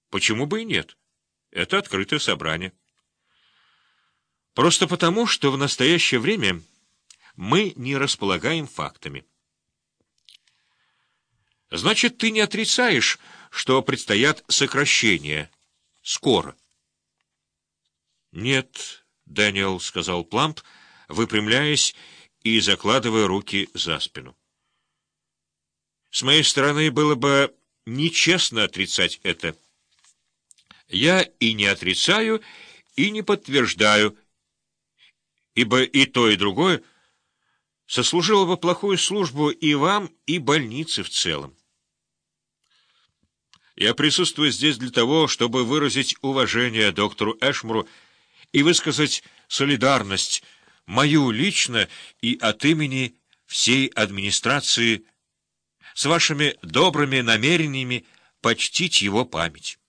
Почему бы и нет? Это открытое собрание. Просто потому, что в настоящее время мы не располагаем фактами. Значит, ты не отрицаешь, что предстоят сокращения скоро? Нет, Дэниел, — сказал Пламп, выпрямляясь и закладывая руки за спину. С моей стороны было бы нечестно отрицать это. Я и не отрицаю, и не подтверждаю, ибо и то, и другое сослужило бы плохую службу и вам, и больнице в целом. Я присутствую здесь для того, чтобы выразить уважение доктору Эшмору и высказать солидарность, мою лично и от имени всей администрации, с вашими добрыми намерениями почтить его память.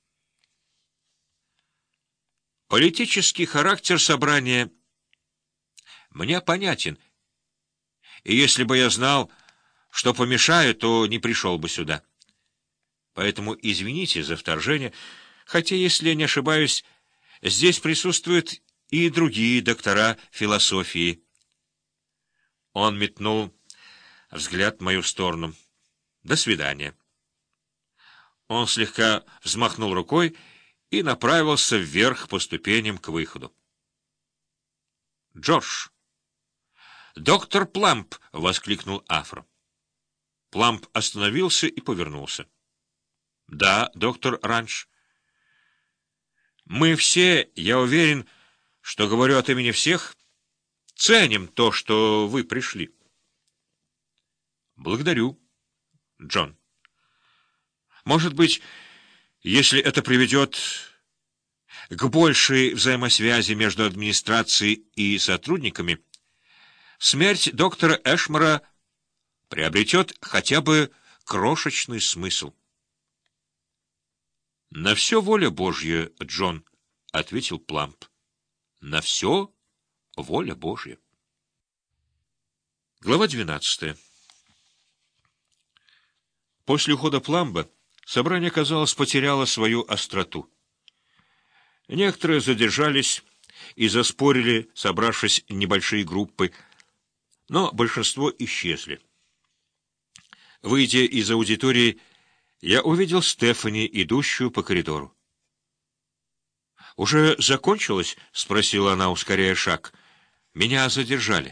Политический характер собрания мне понятен, и если бы я знал, что помешаю, то не пришел бы сюда. Поэтому извините за вторжение, хотя, если я не ошибаюсь, здесь присутствуют и другие доктора философии. Он метнул взгляд в мою сторону. До свидания. Он слегка взмахнул рукой и направился вверх по ступеням к выходу. «Джордж!» «Доктор Пламп!» — воскликнул Афро. Пламп остановился и повернулся. «Да, доктор Ранч. Мы все, я уверен, что говорю от имени всех, ценим то, что вы пришли». «Благодарю, Джон. Может быть, если это приведет к большей взаимосвязи между администрацией и сотрудниками, смерть доктора Эшмора приобретет хотя бы крошечный смысл». «На все воля Божья, Джон», — ответил Пламп. «На все воля Божья». Глава 12. После ухода Пламба собрание, казалось, потеряло свою остроту. Некоторые задержались и заспорили, собравшись небольшие группы, но большинство исчезли. Выйдя из аудитории, я увидел Стефани, идущую по коридору. «Уже закончилось?» — спросила она, ускоряя шаг. «Меня задержали».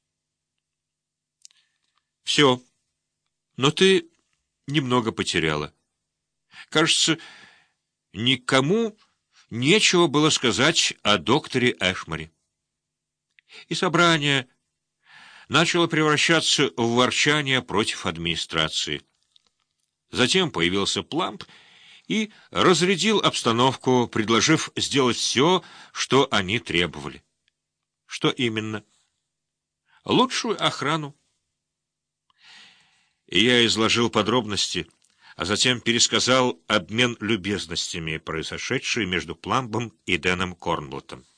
«Все. Но ты немного потеряла. Кажется, никому нечего было сказать о докторе Эшморе». И собрание начало превращаться в ворчание против администрации. Затем появился Пламп и разрядил обстановку, предложив сделать все, что они требовали. Что именно? Лучшую охрану. И я изложил подробности, а затем пересказал обмен любезностями, произошедший между Пламбом и Дэном Корнблаттом.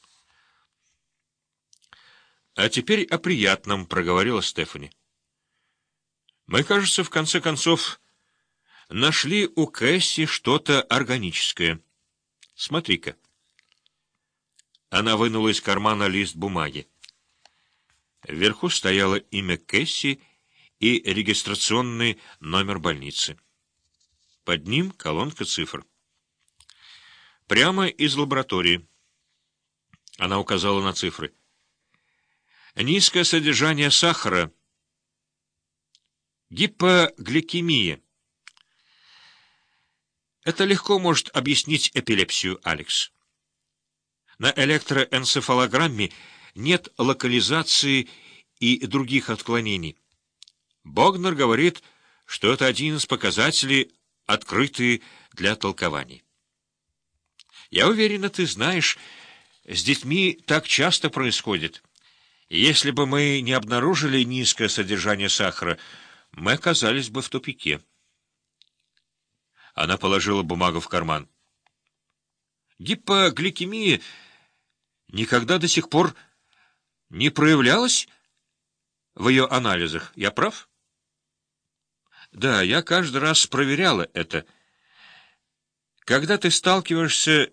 «А теперь о приятном», — проговорила Стефани. «Мы, кажется, в конце концов нашли у Кэсси что-то органическое. Смотри-ка». Она вынула из кармана лист бумаги. Вверху стояло имя Кэсси и регистрационный номер больницы. Под ним колонка цифр. «Прямо из лаборатории». Она указала на цифры. «Низкое содержание сахара. Гипогликемия. Это легко может объяснить эпилепсию, Алекс. На электроэнцефалограмме нет локализации и других отклонений. Богнер говорит, что это один из показателей, открытый для толкований. Я уверена, ты знаешь, с детьми так часто происходит. Если бы мы не обнаружили низкое содержание сахара, мы оказались бы в тупике». Она положила бумагу в карман. «Гипогликемия никогда до сих пор не проявлялась в ее анализах. Я прав?» «Да, я каждый раз проверяла это. Когда ты сталкиваешься